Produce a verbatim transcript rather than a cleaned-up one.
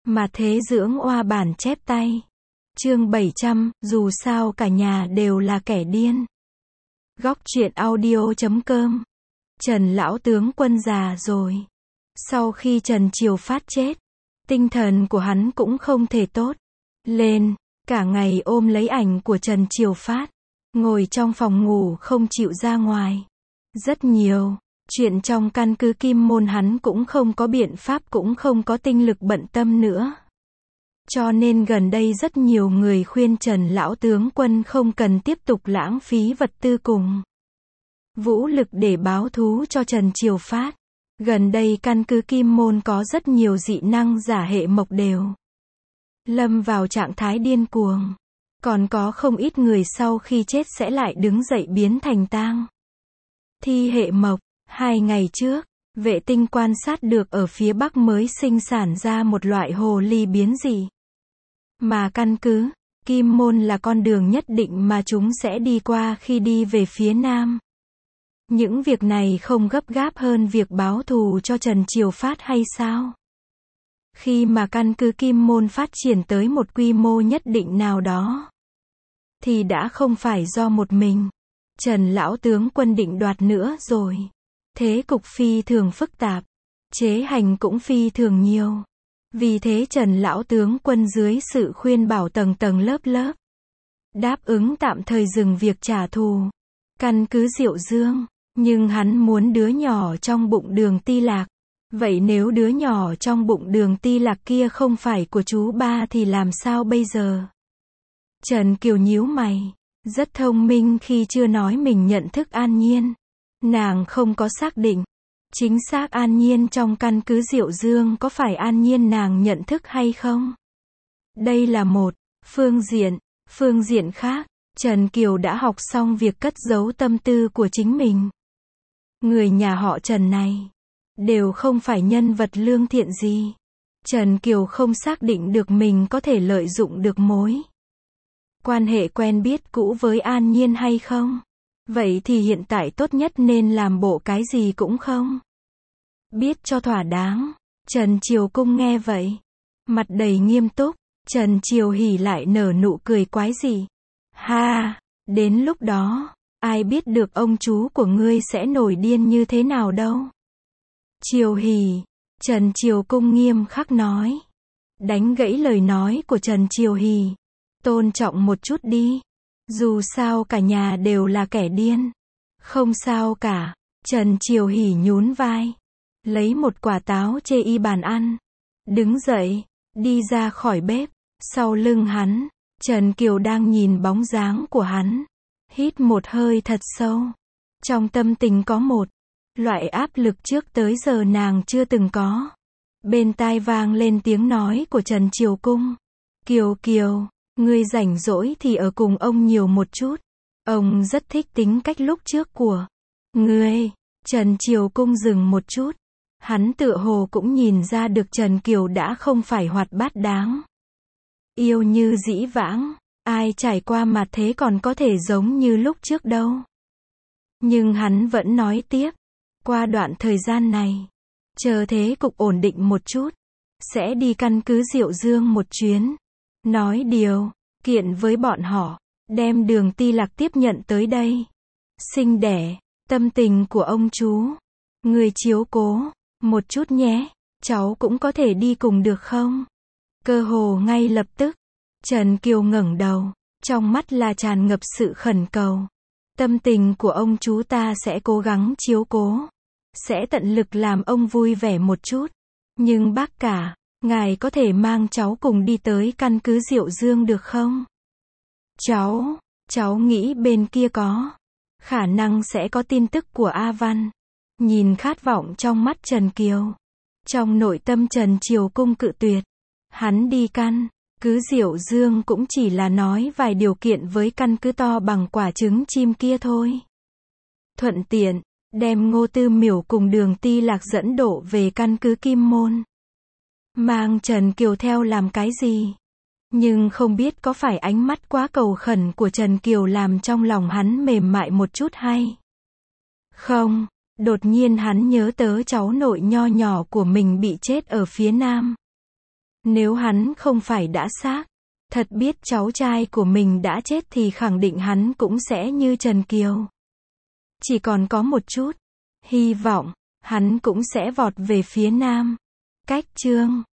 Mà thế dưỡng oa bản chép tay. Chương bảy trăm, dù sao cả nhà đều là kẻ điên. Góc truyện audio chấm com. Trần lão tướng quân già rồi. Sau khi Trần Triều Phát chết, tinh thần của hắn cũng không thể tốt lên, cả ngày ôm lấy ảnh của Trần Triều Phát, ngồi trong phòng ngủ không chịu ra ngoài. Rất nhiều chuyện trong căn cứ Kim Môn hắn cũng không có biện pháp, cũng không có tinh lực bận tâm nữa. Cho nên gần đây rất nhiều người khuyên Trần lão tướng quân không cần tiếp tục lãng phí vật tư cùng vũ lực để báo thú cho Trần Triều Phát. Gần đây căn cứ Kim Môn có rất nhiều dị năng giả hệ mộc đều lâm vào trạng thái điên cuồng. Còn có không ít người sau khi chết sẽ lại đứng dậy biến thành tang thi hệ mộc. Hai ngày trước, vệ tinh quan sát được ở phía Bắc mới sinh sản ra một loại hồ ly biến dị. Mà căn cứ Kim Môn là con đường nhất định mà chúng sẽ đi qua khi đi về phía Nam. Những việc này không gấp gáp hơn việc báo thù cho Trần Triều Phát hay sao? Khi mà căn cứ Kim Môn phát triển tới một quy mô nhất định nào đó, thì đã không phải do một mình Trần lão tướng quân định đoạt nữa rồi. Thế cục phi thường phức tạp, chế hành cũng phi thường nhiều. Vì thế Trần lão tướng quân dưới sự khuyên bảo tầng tầng lớp lớp, đáp ứng tạm thời dừng việc trả thù căn cứ Diệu Dương. Nhưng hắn muốn đứa nhỏ trong bụng Đường Ti Lạc. Vậy nếu đứa nhỏ trong bụng Đường Ti Lạc kia không phải của chú ba thì làm sao bây giờ? Trần Kiều nhíu mày, rất thông minh khi chưa nói mình nhận thức An Nhiên. Nàng không có xác định chính xác An Nhiên trong căn cứ Diệu Dương có phải An Nhiên nàng nhận thức hay không. Đây là một phương diện. Phương diện khác, Trần Kiều đã học xong việc cất giấu tâm tư của chính mình. Người nhà họ Trần này đều không phải nhân vật lương thiện gì. Trần Kiều không xác định được mình có thể lợi dụng được mối quan hệ quen biết cũ với An Nhiên hay không. Vậy thì hiện tại tốt nhất nên làm bộ cái gì cũng không biết cho thỏa đáng. Trần Triều Cung nghe vậy, mặt đầy nghiêm túc. Trần Triều Hỉ lại nở nụ cười quái dị. Ha, đến lúc đó, ai biết được ông chú của ngươi sẽ nổi điên như thế nào đâu. Triều Hỉ, Trần Triều Cung nghiêm khắc nói. Đánh gãy lời nói của Trần Triều Hỉ. Tôn trọng một chút đi. Dù sao cả nhà đều là kẻ điên. Không sao cả. Trần Triều Hỉ nhún vai, lấy một quả táo chê y bàn ăn, đứng dậy, đi ra khỏi bếp. Sau lưng hắn, Trần Kiều đang nhìn bóng dáng của hắn, hít một hơi thật sâu. Trong tâm tình có một loại áp lực trước tới giờ nàng chưa từng có. Bên tai vang lên tiếng nói của Trần Triều Cung. Kiều Kiều, ngươi rảnh rỗi thì ở cùng ông nhiều một chút. Ông rất thích tính cách lúc trước của ngươi. Trần Triều Cung dừng một chút. Hắn tựa hồ cũng nhìn ra được Trần Kiều đã không phải hoạt bát đáng yêu như dĩ vãng. Ai trải qua mà thế còn có thể giống như lúc trước đâu. Nhưng hắn vẫn nói tiếp. Qua đoạn thời gian này, chờ thế cục ổn định một chút, sẽ đi căn cứ Diệu Dương một chuyến. Nói điều kiện với bọn họ, đem Đường Ti Lạc tiếp nhận tới đây. Sinh đẻ, tâm tình của ông chú, người chiếu cố một chút nhé. Cháu cũng có thể đi cùng được không? Cơ hồ ngay lập tức, Trần Kiều ngẩng đầu, trong mắt là tràn ngập sự khẩn cầu. Tâm tình của ông chú ta sẽ cố gắng chiếu cố, sẽ tận lực làm ông vui vẻ một chút. Nhưng bác cả, ngài có thể mang cháu cùng đi tới căn cứ Diệu Dương được không? Cháu, cháu nghĩ bên kia có khả năng sẽ có tin tức của A Văn. Nhìn khát vọng trong mắt Trần Kiều, trong nội tâm Trần Triều Cung cự tuyệt. Hắn đi căn cứ Diệu Dương cũng chỉ là nói vài điều kiện với căn cứ to bằng quả trứng chim kia thôi. Thuận tiện, đem Ngô Tư Miểu cùng Đường Ti Lạc dẫn độ về căn cứ Kim Môn. Mang Trần Kiều theo làm cái gì? Nhưng không biết có phải ánh mắt quá cầu khẩn của Trần Kiều làm trong lòng hắn mềm mại một chút hay không? Đột nhiên hắn nhớ tới cháu nội nho nhỏ của mình bị chết ở phía Nam. Nếu hắn không phải đã xác, thật biết cháu trai của mình đã chết thì khẳng định hắn cũng sẽ như Trần Kiều. Chỉ còn có một chút hy vọng, hắn cũng sẽ vọt về phía nam. Cách chương